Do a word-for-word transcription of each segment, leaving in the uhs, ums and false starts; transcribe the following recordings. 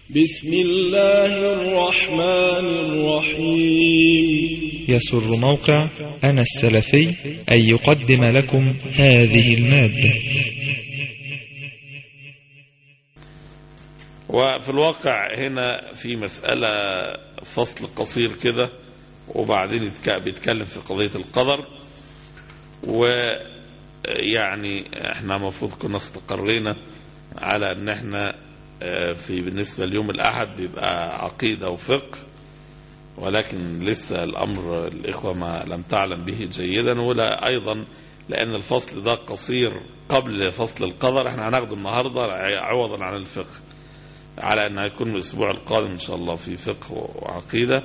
بسم الله الرحمن الرحيم. يسر موقع أنا السلفي أن يقدم لكم هذه المادة. وفي الواقع هنا في مسألة فصل قصير كده، وبعدين بيتكلم في قضية القدر. ويعني احنا مفروض كنا استقرينا على ان احنا في بالنسبة ليوم الأحد بيبقى عقيدة وفقه، ولكن لسه الأمر الإخوة ما لم تعلم به جيدا، ولا أيضا لأن الفصل ده قصير قبل فصل القدر. احنا هناخده النهاردة عوضا عن الفقه، على أن هيكون الأسبوع القادم إن شاء الله في فقه وعقيدة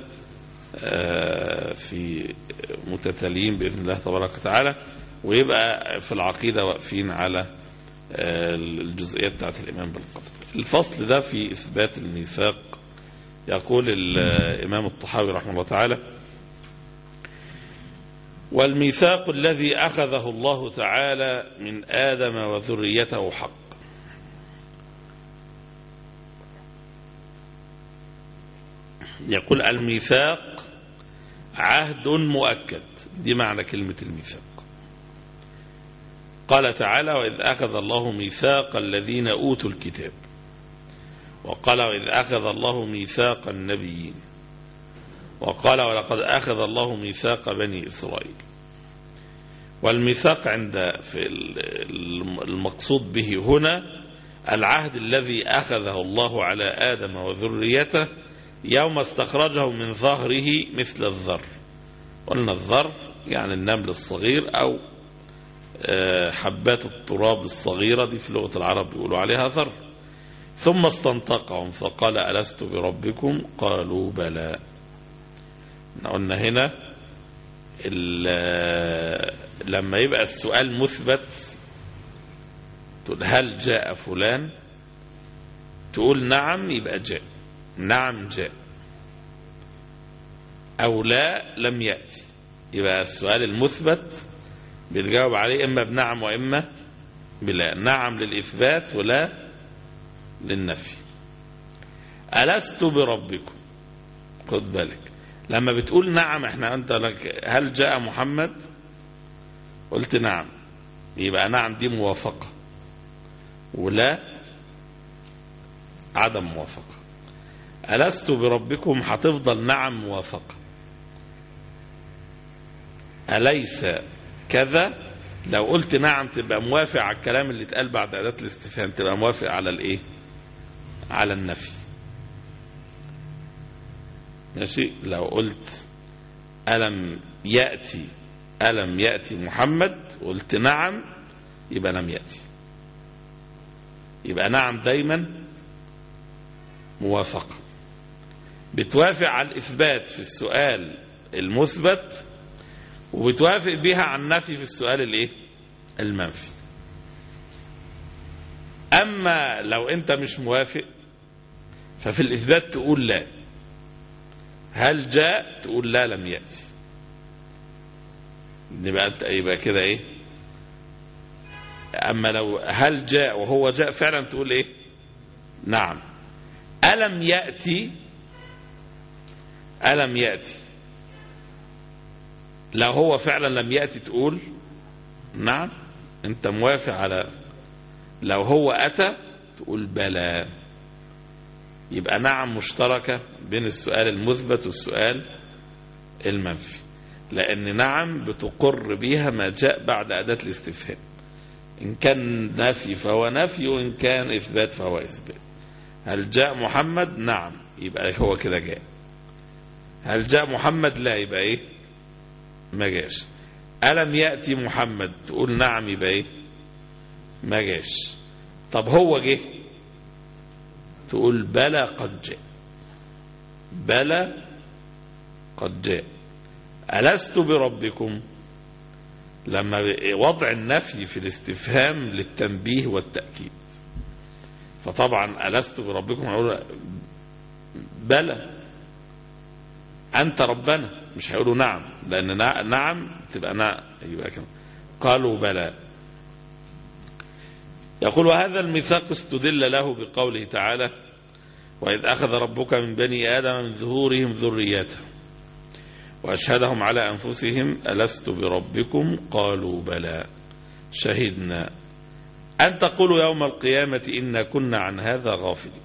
في متتاليين بإذن الله تبارك وتعالى، ويبقى في العقيدة واقفين على الجزئية بتاعت الإيمان بالقدر. الفصل ده في إثبات الميثاق. يقول الإمام الطحاوي رحمه الله تعالى: والميثاق الذي أخذه الله تعالى من آدم وذريته حق. يقول الميثاق عهد مؤكد، دي معنى كلمة الميثاق. قال تعالى: وإذ أخذ الله ميثاق الذين أوتوا الكتاب، وقال: وإذ أخذ الله ميثاق النبيين، وقال: ولقد أخذ الله ميثاق بني إسرائيل. والميثاق عند في المقصود به هنا العهد الذي أخذه الله على آدم وذريته يوم استخرجه من ظهره مثل الذر. قلنا الذر يعني النمل الصغير أو حبات التراب الصغيرة، دي في لغة العرب بيقولوا عليها ذر. ثم استنطقهم فقال: ألست بربكم؟ قالوا بلى. قلنا هنا لما يبقى السؤال مثبت تقول هل جاء فلان، تقول نعم يبقى جاء، نعم جاء، أو لا لم يأتي. يبقى السؤال المثبت بنجاوب عليه إما بنعم وإما بلا. نعم للإثبات ولا للنفي. ألست بربكم؟ خد بالك لما بتقول نعم، احنا أنت لك هل جاء محمد؟ قلت نعم، يبقى نعم دي موافقة، ولا عدم موافقة. ألست بربكم هتفضل نعم موافقة. أليس كذا؟ لو قلت نعم تبقى موافق على الكلام اللي اتقال بعد أداة الاستفهام، تبقى موافق على الايه؟ على النفي. ماشي. لو قلت ألم يأتي ألم يأتي محمد، قلت نعم، يبقى لم يأتي. يبقى نعم دايما موافقة، بتوافق على الإثبات في السؤال المثبت، وبتوافق بها عن النفي في السؤال الايه؟ المنفي. اما لو انت مش موافق ففي الاثبات تقول لا. هل جاء؟ تقول لا لم يأتي. يبقى يبقى كده ايه؟ اما لو هل جاء وهو جاء فعلا تقول ايه؟ نعم. ألم يأتي ألم يأتي لو هو فعلا لم يأتي تقول نعم، انت موافق على. لو هو أتى تقول بلى. يبقى نعم مشتركة بين السؤال المثبت والسؤال المنفي، لأن نعم بتقر بيها ما جاء بعد أداة الاستفهام. إن كان نفي فهو نفي، وإن كان إثبات فهو إثبات. هل جاء محمد؟ نعم، يبقى هو كده جاء. هل جاء محمد؟ لا، يبقى إيه؟ ما جاش. ألم يأتي محمد؟ تقول نعم، يبقى إيه؟ ما جاش. طب هو جه؟ تقول بلى قد جاء. بلى قد جاء. ألست بربكم؟ لما وضع النفي في الاستفهام للتنبيه والتأكيد، فطبعا ألست بربكم هيقولوا بلى أنت ربنا، مش هيقولوا نعم، لأن نعم تبقى نعم، يبقى كده. قالوا بلى. يقول: وهذا الميثاق استدل له بقوله تعالى: وإذ أخذ ربك من بني آدم من ظهورهم ذريتهم وأشهدهم على أنفسهم ألست بربكم قالوا بلى شهدنا أن تقولوا يوم القيامة إنا كنا عن هذا غافلين.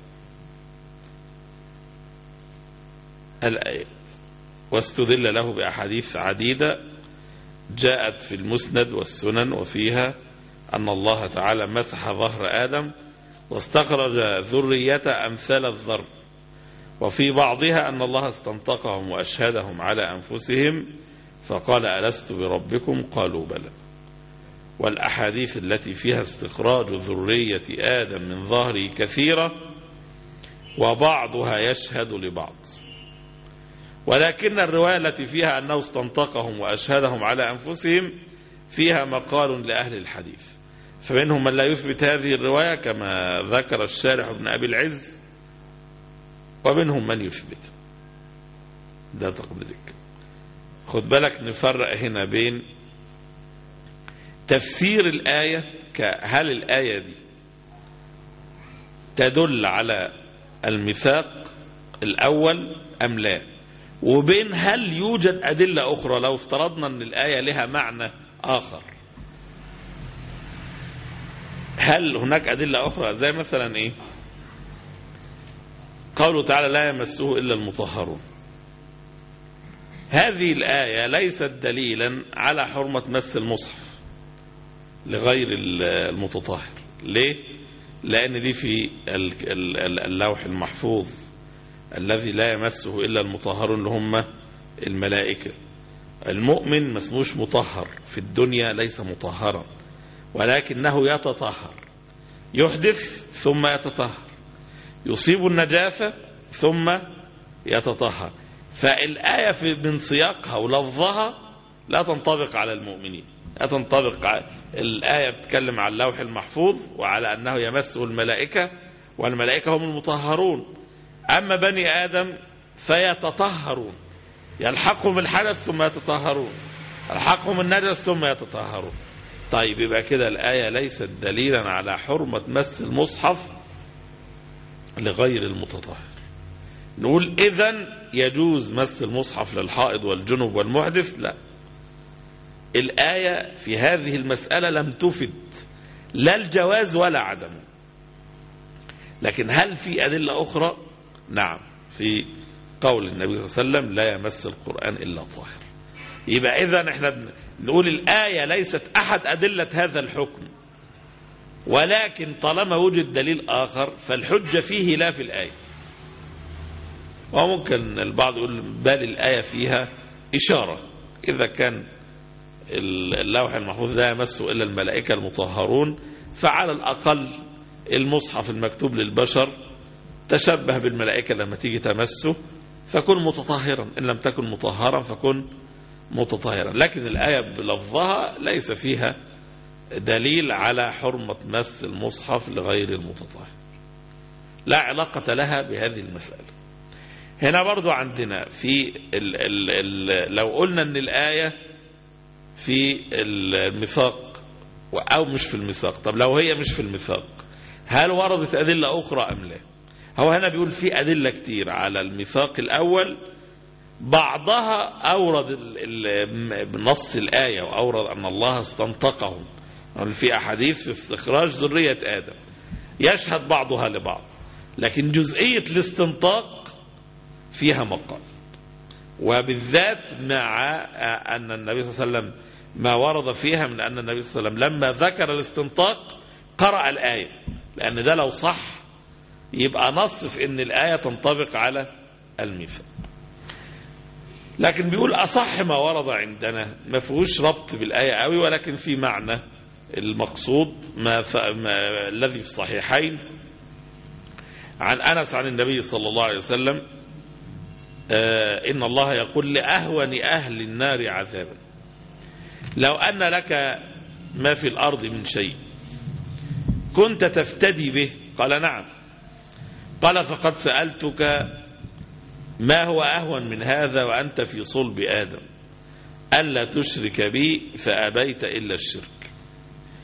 الآية. واستدل له بأحاديث عديدة جاءت في المسند والسنن وفيها أن الله تعالى مسح ظهر آدم واستخرج ذرية أمثال الذر، وفي بعضها أن الله استنطقهم وأشهدهم على أنفسهم فقال ألست بربكم قالوا بلى. والأحاديث التي فيها استخراج ذرية آدم من ظهره كثيرة وبعضها يشهد لبعض، ولكن الرواية التي فيها أنه استنطقهم وأشهدهم على أنفسهم فيها مقال لأهل الحديث، فمنهم من لا يثبت هذه الرواية كما ذكر الشارح ابن أبي العز، ومنهم من يثبت. ده تقديرك. خد بالك نفرق هنا بين تفسير الآية، هل الآية دي تدل على الميثاق الأول أم لا، وبين هل يوجد أدلة أخرى لو افترضنا أن الآية لها معنى آخر. هل هناك أدلة أخرى زي مثلا إيه؟ قوله تعالى لا يمسه إلا المطهرون. هذه الآية ليست دليلا على حرمة مس المصحف لغير المتطهر. ليه؟ لأن دي في اللوح المحفوظ الذي لا يمسه إلا المطهرون اللي هم الملائكة. المؤمن ما اسموش مطهر في الدنيا، ليس مطهرا، ولكنه يتطهر، يحدث ثم يتطهر، يصيب النجاسة ثم يتطهر. فالآية في من سياقها ولفظها لا تنطبق على المؤمنين، لا تنطبق على الآية. بتتكلم عن اللوح المحفوظ وعلى أنه يمسه الملائكة، والملائكة هم المطهرون. أما بني آدم فيتطهرون، يلحقهم الحدث ثم يتطهرون، يلحقهم النجس ثم يتطهرون. طيب يبقى كده الآية ليست دليلا على حرمة مس المصحف لغير المتطهر. نقول إذن يجوز مس المصحف للحائض والجنب والمحدث؟ لا، الآية في هذه المسألة لم تفد لا الجواز ولا عدمه. لكن هل في أدلة أخرى؟ نعم، في قول النبي صلى الله عليه وسلم لا يمس القرآن إلا طاهر. يبقى إذن احنا نقول الآية ليست أحد أدلة هذا الحكم، ولكن طالما وجد دليل آخر فالحجة فيه لا في الآية. وممكن البعض يقول بل الآية فيها إشارة، إذا كان اللوح المحفوظ لا يمسه إلا الملائكة المطهرون، فعلى الأقل المصحف المكتوب للبشر تشبه بالملائكة لما تيجي تمسه فكن متطهرا، إن لم تكن مطهرا فكن متطهرا. لكن الآية بلفظها ليس فيها دليل على حرمة مس المصحف لغير المتطهر، لا علاقة لها بهذه المسألة. هنا برضو عندنا في ال ال ال لو قلنا أن الآية في الميثاق أو مش في الميثاق، طب لو هي مش في الميثاق هل وردت أدلة أخرى أم لا؟ هو هنا بيقول في أدلة كتير على الميثاق الأول، بعضها أورد بنص الآية وأورد أن الله استنطقهم، في أحاديث في استخراج ذرية آدم يشهد بعضها لبعض، لكن جزئية الاستنطاق فيها مقال، وبالذات مع أن النبي صلى الله عليه وسلم ما ورد فيها من أن النبي صلى الله عليه وسلم لما ذكر الاستنطاق قرأ الآية، لأن ده لو صح يبقى نص في أن الآية تنطبق على الميثاق. لكن بيقول أصح ما ورد عندنا ما فيهوش ربط بالآية قوي، ولكن في معنى المقصود ما, ما الذي في الصحيحين عن أنس عن النبي صلى الله عليه وسلم آه إن الله يقول لأهون أهل النار عذابا لو أن لك ما في الأرض من شيء كنت تفتدي به؟ قال نعم. قال فقد سألتك ما هو أهون من هذا وأنت في صلب آدم ألا تشرك بي فأبيت إلا الشرك.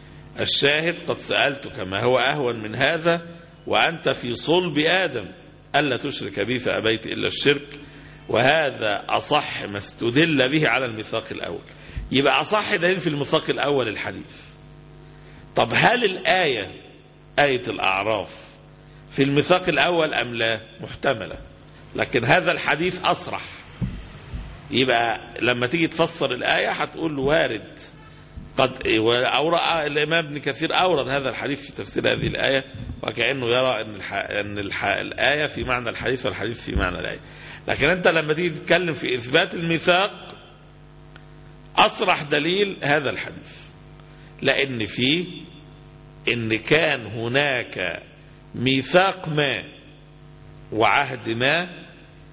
الشاهد قد سألتك ما هو أهون من هذا وأنت في صلب آدم ألا تشرك بي فأبيت إلا الشرك، وهذا أصح ما استدل به على الميثاق الأول. يبقى أصح دليل في الميثاق الأول الحديث. طب هل الآية آية الأعراف في الميثاق الأول أم لا؟ محتملة، لكن هذا الحديث أصرح. يبقى لما تيجي تفسر الآية هتقول وارد قد أورد الإمام ابن كثير أورد هذا الحديث في تفسير هذه الآية، وكأنه يرى أن, الح... أن الح... الآية في معنى الحديث والحديث في معنى الآية. لكن أنت لما تيجي تتكلم في إثبات الميثاق أصرح دليل هذا الحديث، لأن فيه إن كان هناك ميثاق ما وعهد ما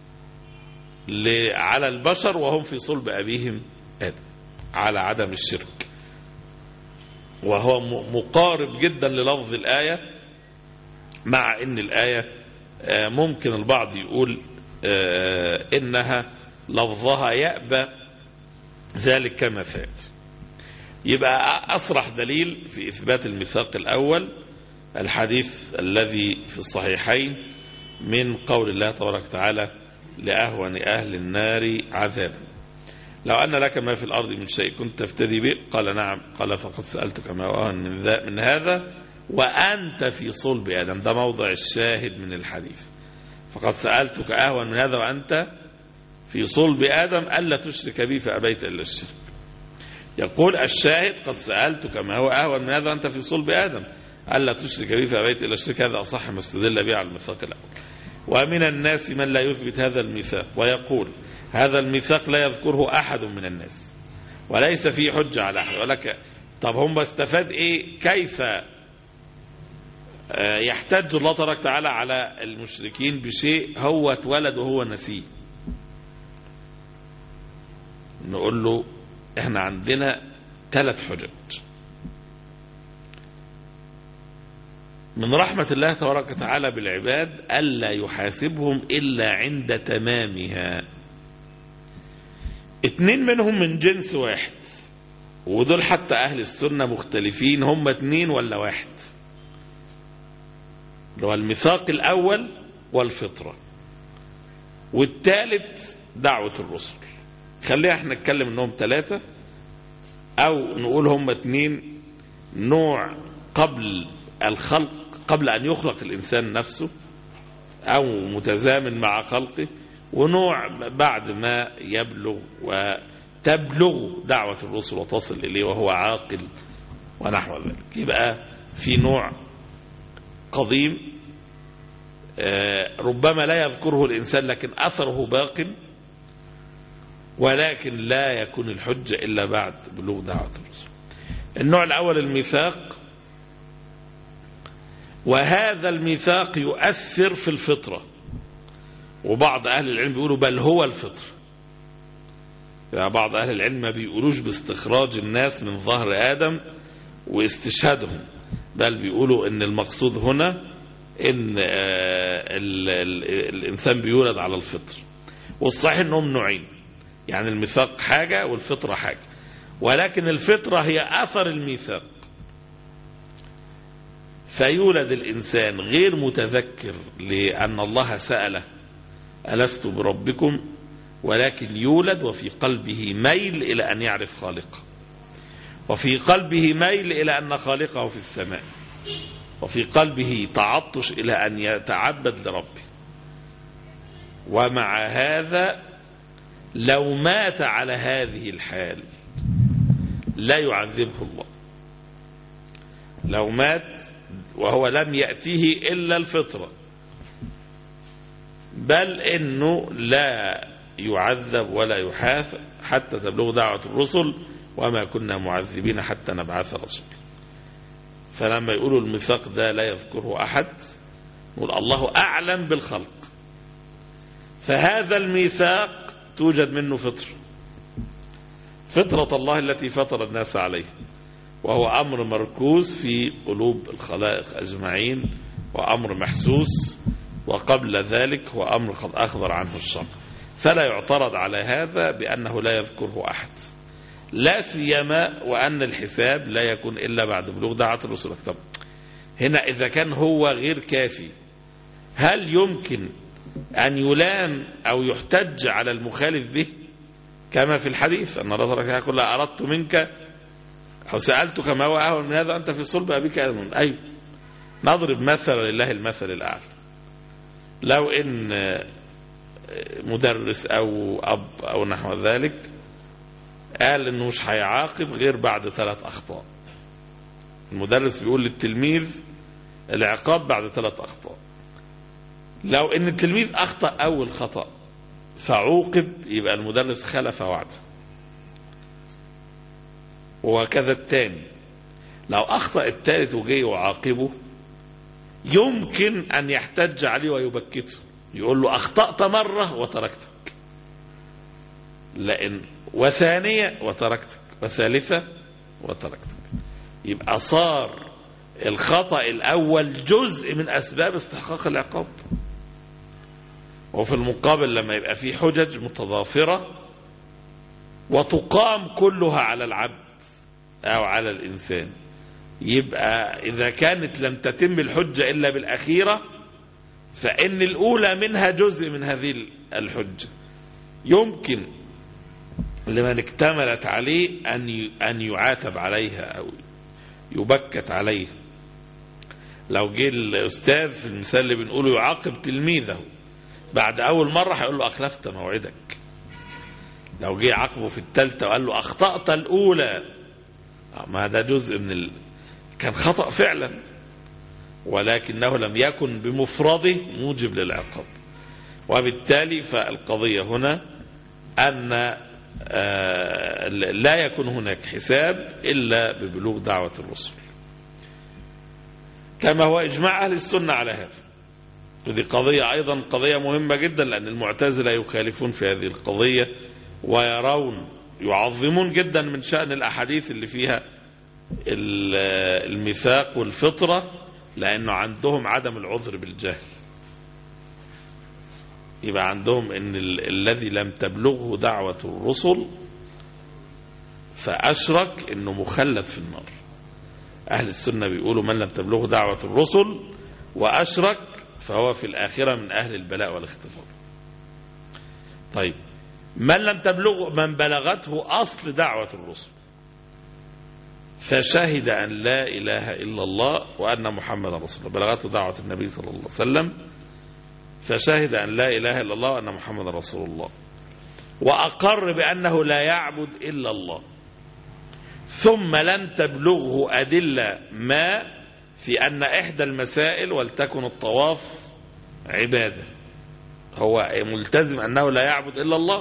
على البشر وهم في صلب أبيهم آدم على عدم الشرك، وهو مقارب جدا للفظ الآية، مع إن الآية ممكن البعض يقول إنها لفظها يأبى ذلك كما سيأتي. يبقى أصرح دليل في إثبات الميثاق الأول الحديث الذي في الصحيحين من قول الله تبارك وتعالى لأهون أهل النار عذابا لو أن لك ما في الأرض من شيء كنت تفتدي به، قال نعم، قال فقد سألتك ما أهون من, من هذا وأنت في صلب آدم. ده موضع الشاهد من الحديث، فقد سألتك أهون من هذا وأنت في صلب آدم ألا تشرك بي فأبيت إلا الشرك. يقول الشاهد قد سألتك ما هو أهون من هذا وأنت في صلب آدم ألا تشرك بي فأبيت إلا الشرك. هذا أصح ما استدل به على الميثاق الأول. ومن الناس من لا يثبت هذا الميثاق ويقول هذا الميثاق لا يذكره أحد من الناس وليس فيه حجة على أحد. ولك طب هم استفاد إيه؟ كيف يحتج الله تبارك وتعالى على المشركين بشيء هو اتولد وهو نسيه؟ نقول له احنا عندنا ثلاث حجج. من رحمة الله تبارك وتعالى بالعباد ألا يحاسبهم إلا عند تمامها. اتنين منهم من جنس واحد، ودول حتى أهل السنة مختلفين هم اتنين ولا واحد، اللي هو الميثاق الأول والفطرة، والثالث دعوة الرسل. خلينا احنا نتكلم انهم ثلاثة، او نقول هم اتنين، نوع قبل الخلق قبل ان يخلق الانسان نفسه او متزامن مع خلقه، ونوع بعد ما يبلغ وتبلغ دعوة الرسل وتصل اليه وهو عاقل ونحو ذلك. يبقى في نوع قديم ربما لا يذكره الانسان لكن اثره باق، ولكن لا يكون الحجة إلا بعد بلوغ دعوة الرسول. النوع الأول الميثاق، وهذا الميثاق يؤثر في الفطرة، وبعض أهل العلم بيقولوا بل هو الفطرة. يعني بعض أهل العلم ما بيقولوش باستخراج الناس من ظهر آدم واستشهادهم، بل بيقولوا إن المقصود هنا إن ال ال الإنسان بيولد على الفطر. والصحيح إنهم نوعين، يعني الميثاق حاجة والفطرة حاجة، ولكن الفطرة هي أثر الميثاق، فيولد الإنسان غير متذكر لأن الله سأله ألست بربكم، ولكن يولد وفي قلبه ميل إلى أن يعرف خالقه، وفي قلبه ميل إلى أن خالقه في السماء، وفي قلبه تعطش إلى أن يتعبد لربه. ومع هذا لو مات على هذه الحال لا يعذبه الله، لو مات وهو لم يأتيه إلا الفطرة، بل إنه لا يعذب ولا يحاسب حتى تبلغ دعوة الرسل وما كنا معذبين حتى نبعث رسول. فلما يقولوا الميثاق ده لا يذكره أحد، نقول الله أعلم بالخلق. فهذا الميثاق توجد منه فطرة، فطرة الله التي فطر الناس عليه، وهو أمر مركوز في قلوب الخلائق أجمعين، وأمر محسوس، وقبل ذلك هو أمر قد أخبر عنه الشرع، فلا يعترض على هذا بأنه لا يذكره أحد، لا سيما وأن الحساب لا يكون إلا بعد بلوغ دعوة الرسول. طب هنا إذا كان هو غير كافي، هل يمكن أن يلام أو يحتج على المخالف به كما في الحديث أن الله يقول أردت منك أو سألتك ما هو أهون من هذا أنت في صلب أبيك آدم. أيوه، نضرب مثلا لله المثل الأعلى. لو إن مدرس أو أب أو نحو ذلك قال إنه مش هيعاقب غير بعد ثلاث أخطاء، المدرس بيقول للتلميذ العقاب بعد ثلاث أخطاء. لو إن التلميذ أخطأ أول خطأ فعوقب يبقى المدرس خلف وعده، وكذا الثاني. لو أخطأ الثالث وجي وعاقبه يمكن أن يحتج عليه ويبكته، يقول له أخطأت مرة وتركتك، لأن وثانية وتركتك وثالثة وتركتك. يبقى صار الخطأ الأول جزء من أسباب استحقاق العقاب. وفي المقابل لما يبقى في حجج متضافرة وتقام كلها على العبد أو على الإنسان، يبقى إذا كانت لم تتم الحجة إلا بالأخيرة فإن الأولى منها جزء من هذه الحجة، يمكن لمن اكتملت عليه أن يعاتب عليها أو يبكت عليها. لو جه الأستاذ في المثال اللي بنقوله يعاقب تلميذه بعد أول مرة هيقول له أخلفت موعدك. لو جه عاقبه في الثالثة وقال له أخطأت الأولى، ما ده جزء من ال... كان خطأ فعلا ولكنه لم يكن بمفرده موجب للعقاب. وبالتالي فالقضية هنا أن لا يكون هناك حساب إلا ببلوغ دعوة الرسل، كما هو إجماع أهل السنة على هذا. هذه قضية أيضا قضية مهمة جدا، لأن المعتزلة يخالفون في هذه القضية ويرون يعظمون جدا من شأن الأحاديث اللي فيها الميثاق والفطرة، لأنه عندهم عدم العذر بالجهل. يبقى عندهم ان ال الذي لم تبلغه دعوة الرسل فأشرك انه مخلد في النار. أهل السنة بيقولوا من لم تبلغه دعوة الرسل وأشرك فهو في الآخرة من أهل البلاء والاختبار. طيب، من لم تبلغه من بلغته أصل دعوة الرسل فشهد أن لا إله إلا الله وأن محمد رسول الله، بلغته دعوة النبي صلى الله عليه وسلم فشهد أن لا إله إلا الله وأن محمد رسول الله، وأقر بأنه لا يعبد إلا الله، ثم لم تبلغه أدلة ما في أن إحدى المسائل ولتكن الطواف عبادة، هو ملتزم أنه لا يعبد إلا الله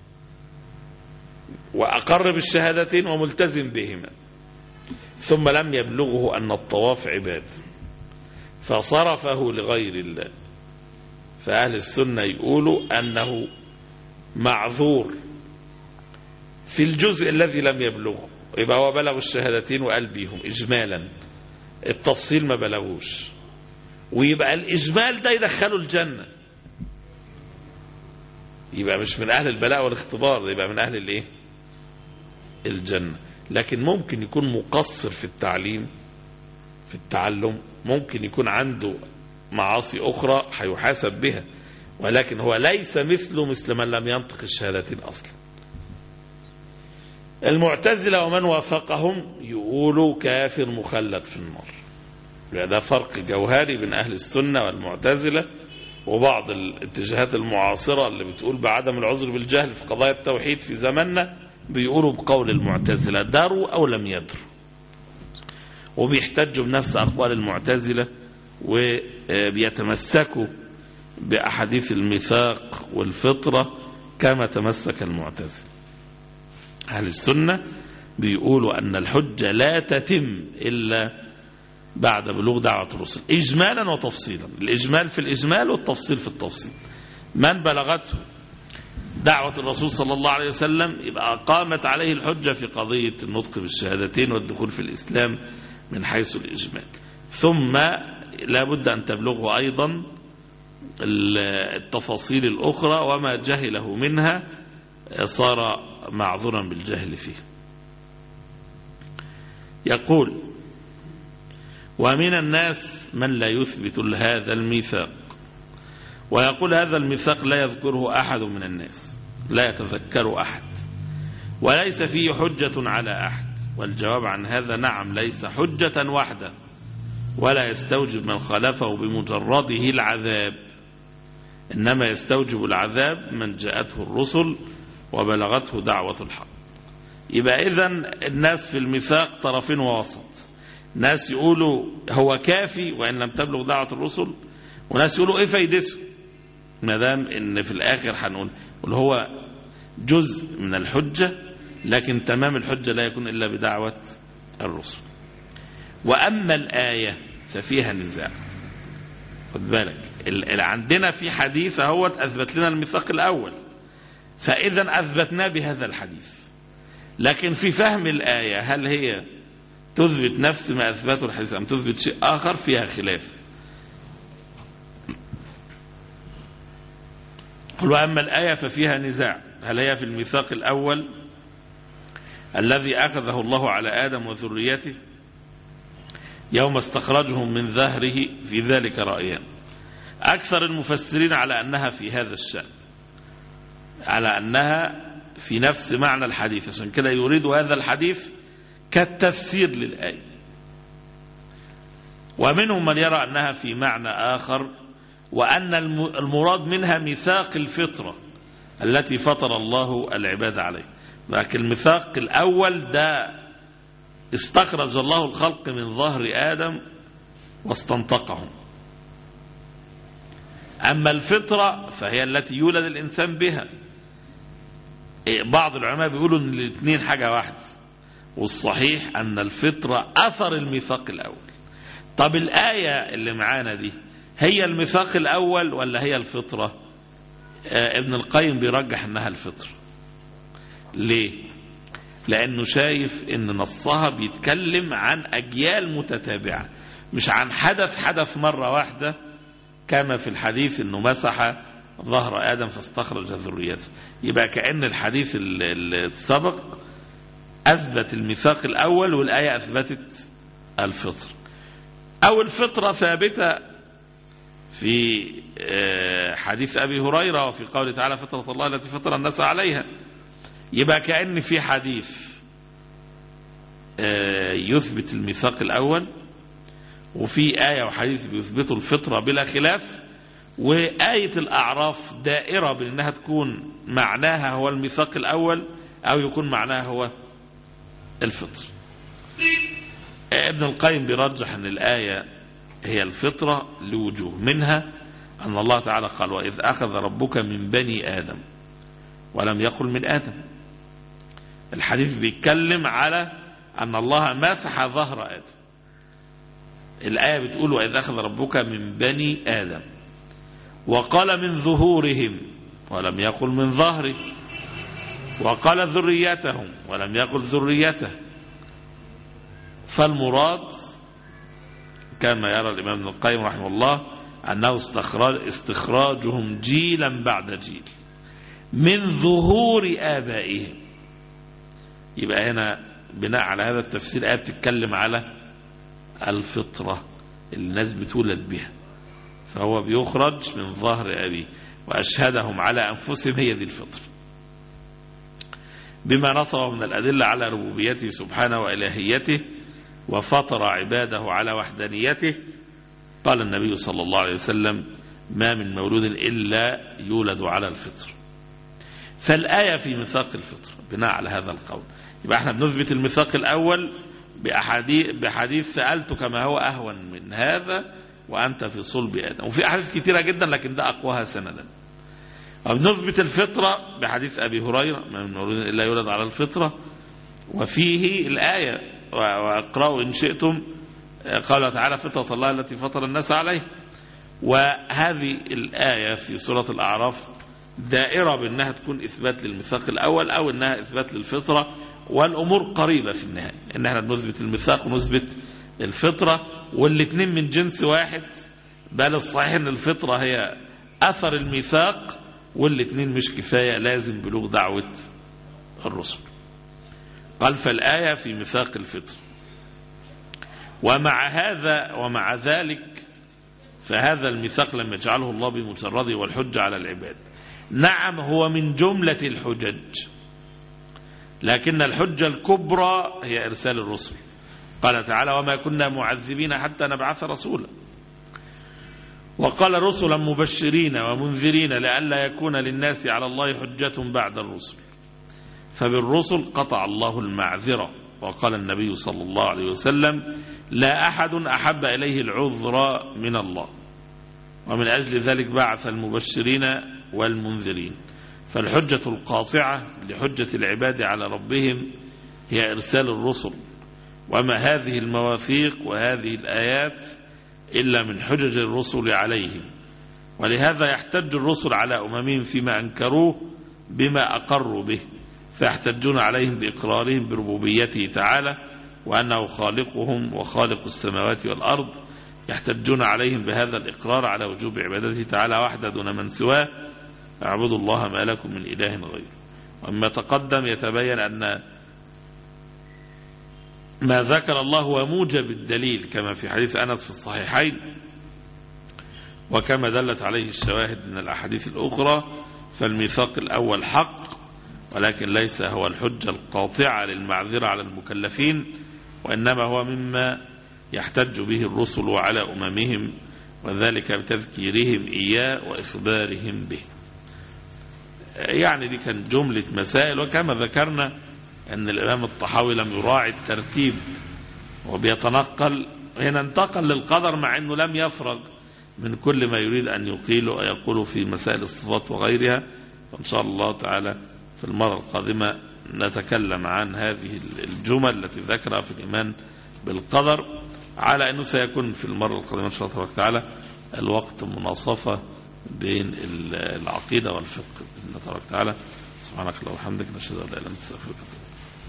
وأقر بالشهادتين وملتزم بهما، ثم لم يبلغه أن الطواف عبادة فصرفه لغير الله، فأهل السنة يقولوا أنه معذور في الجزء الذي لم يبلغه. يبقى هو بلغ الشهادتين وقال بيهم إجمالا، التفصيل ما بلغوش، ويبقى الإجمال ده يدخله الجنة، يبقى مش من أهل البلاء والاختبار، يبقى من أهل الإيه؟ الجنة. لكن ممكن يكون مقصر في التعليم في التعلم، ممكن يكون عنده معاصي أخرى هيحاسب بها، ولكن هو ليس مثله مثل من لم ينطق الشهادتين أصلا. المعتزلة ومن وافقهم يقولوا كافر مخلد في النار. ده فرق جوهري بين أهل السنة والمعتزلة وبعض الاتجاهات المعاصرة اللي بتقول بعدم العذر بالجهل في قضايا التوحيد في زماننا، بيقولوا بقول المعتزلة دروا أو لم يدروا، وبيحتجوا بنفس أقوال المعتزلة وبيتمسكوا بأحاديث الميثاق والفطرة كما تمسك المعتزلة. أهل السنة بيقولوا أن الحجة لا تتم إلا بعد بلوغ دعوة الرسل إجمالا وتفصيلا، الإجمال في الإجمال والتفصيل في التفصيل. من بلغته دعوة الرسول صلى الله عليه وسلم يبقى قامت عليه الحجة في قضية النطق بالشهادتين والدخول في الإسلام من حيث الإجمال، ثم لا بد أن تبلغه أيضا التفاصيل الأخرى، وما جهله منها صار معذورا بالجهل فيه. يقول: ومن الناس من لا يثبت هذا الميثاق ويقول هذا الميثاق لا يذكره أحد من الناس، لا يتذكر أحد، وليس فيه حجة على أحد. والجواب عن هذا نعم، ليس حجة وحده، ولا يستوجب من خالفه بمجرده العذاب، إنما يستوجب العذاب من جاءته الرسل وبلغته دعوة الحق. يبقى إذن الناس في الميثاق طرفين ووسط، ناس يقولوا هو كافي وإن لم تبلغ دعوة الرسل، وناس يقولوا إيه فايدته ما دام إن في الآخر هنقول هو جزء من الحجة، لكن تمام الحجة لا يكون إلا بدعوة الرسل. وأما الآية ففيها نزاع. خد بالك، اللي عندنا في حديث هو أثبت لنا الميثاق الأول، فإذا أثبتنا بهذا الحديث، لكن في فهم الآية هل هي تثبت نفس ما أثبته الحديث أم تثبت شيء آخر فيها خلاف. وأما الآية ففيها نزاع، هل هي في الميثاق الأول الذي أخذه الله على آدم وذريته يوم استخرجهم من ظهره، في ذلك رأيان. أكثر المفسرين على أنها في هذا الشأن، على أنها في نفس معنى الحديث، عشان كده يريد هذا الحديث كالتفسير للآية. ومنهم من يرى أنها في معنى آخر، وأن المراد منها ميثاق الفطرة التي فطر الله العباد عليه. لكن الميثاق الأول ده استخرج الله الخلق من ظهر آدم واستنطقهم. أما الفطرة فهي التي يولد الإنسان بها. بعض العلماء بيقولوا أن الاثنين حاجة واحدة، والصحيح أن الفطرة أثر الميثاق الأول. طب الآية اللي معانا دي هي الميثاق الأول ولا هي الفطرة؟ آه ابن القيم بيرجح أنها الفطرة. ليه؟ لأنه شايف أن نصها بيتكلم عن أجيال متتابعة، مش عن حدث حدث مرة واحدة كما في الحديث أنه مسح ظهر آدم فاستخرج ذريته. يبقى كأن الحديث السابق أثبت الميثاق الأول والآية أثبتت الفطر. أو الفطرة ثابتة في حديث أبي هريرة وفي قوله تعالى فطرة الله التي فطر الناس عليها. يبقى كأن في حديث يثبت الميثاق الأول، وفي آية وحديث بيثبتوا الفطرة بلا خلاف، وآية الأعراف دائرة بأنها تكون معناها هو الميثاق الأول أو يكون معناها هو الفطر. ابن القيم بيرجح أن الآية هي الفطرة لوجوه، منها أن الله تعالى قال وإذ أخذ ربك من بني آدم ولم يقل من آدم. الحديث بيتكلم على أن الله مسح ظهر آدم، الآية بتقول وإذ أخذ ربك من بني آدم، وقال من ظهورهم ولم يقل من ظهره، وقال ذريتهم ولم يقل ذريته. فالمراد كما يرى الإمام ابن القيم رحمه الله أنه استخراج استخراجهم جيلا بعد جيل من ظهور آبائهم. يبقى هنا بناء على هذا التفسير آية بتتكلم على الفطرة اللي الناس بتولد بها، فهو بيخرج من ظهر أبيه وأشهدهم على أنفسهم، هي دي الفطرة بما نصبه من الأدلة على ربوبيته سبحانه وإلهيته وفطر عباده على وحدانيته. قال النبي صلى الله عليه وسلم ما من مولود إلا يولد على الفطر. فالآية في ميثاق الفطر بناء على هذا القول. يبقى احنا بنثبت الميثاق الأول بأحاديث, بحديث سألتك ما هو أهون من هذا وأنت في صلب آدم، وفي أحاديث كثيرة جدا لكن ده أقواها سندا. وبنثبت الفطرة بحديث أبي هريرة ما من مولود إلا يولد على الفطرة، وفيه الآية وأقرأوا إن شئتم قال تعالى فطرة الله التي فطر الناس عليه. وهذه الآية في سورة الأعراف دائرة بأنها تكون إثبات للميثاق الأول أو أنها إثبات للفطرة، والأمور قريبة في النهاية، إن احنا نثبت الميثاق ونثبت الفطرة، والاثنين من جنس واحد، بل الصحيح أن الفطرة هي أثر الميثاق، والاثنين مش كفاية، لازم بلوغ دعوة الرسل. قال فالآية في ميثاق الفطر. ومع هذا ومع ذلك فهذا الميثاق لم يجعله الله بمجرده والحجة على العباد. نعم هو من جملة الحجج، لكن الحجة الكبرى هي إرسال الرسل. قال تعالى وما كنا معذبين حتى نبعث رسولا، وقال رسلا مبشرين ومنذرين لئلا يكون للناس على الله حجة بعد الرسل. فبالرسل قطع الله المعذرة، وقال النبي صلى الله عليه وسلم لا أحد أحب إليه العذر من الله، ومن أجل ذلك بعث المبشرين والمنذرين. فالحجة القاطعة لحجة العباد على ربهم هي إرسال الرسل، وما هذه المواثيق وهذه الآيات إلا من حجج الرسل عليهم. ولهذا يحتج الرسل على أممهم فيما أنكروه بما أقروا به، فيحتجون عليهم بإقرارهم بربوبيته تعالى وأنه خالقهم وخالق السماوات والأرض، يحتجون عليهم بهذا الإقرار على وجوب عبادته تعالى وحده دون من سواه، اعبدوا الله ما لكم من إله غيره. ومما تقدم يتبين أن ما ذكر الله هو موجب الدليل كما في حديث أنس في الصحيحين، وكما دلت عليه الشواهد من الأحاديث الأخرى. فالميثاق الأول حق، ولكن ليس هو الحجة القاطعة للمعذرة على المكلفين، وإنما هو مما يحتج به الرسل على أممهم، وذلك بتذكيرهم إياه وإخبارهم به. يعني دي كان جملة مسائل. وكما ذكرنا أن الإمام الطحاوي لم يراعي الترتيب وبيتنقل، هنا انتقل للقدر مع أنه لم يفرغ من كل ما يريد أن يقيله ويقوله في مسائل الصفات وغيرها. وإن شاء الله تعالى في المرة القادمة نتكلم عن هذه الجمل التي ذكرها في الإيمان بالقدر، على أنه سيكون في المرة القادمة إن شاء الله تعالى الوقت مناصفة بين العقيدة والفقه. إن تبارك تعالى سبحانك اللهم وبحمدك نشهد أن لا إله إلا أنت نستغفرك.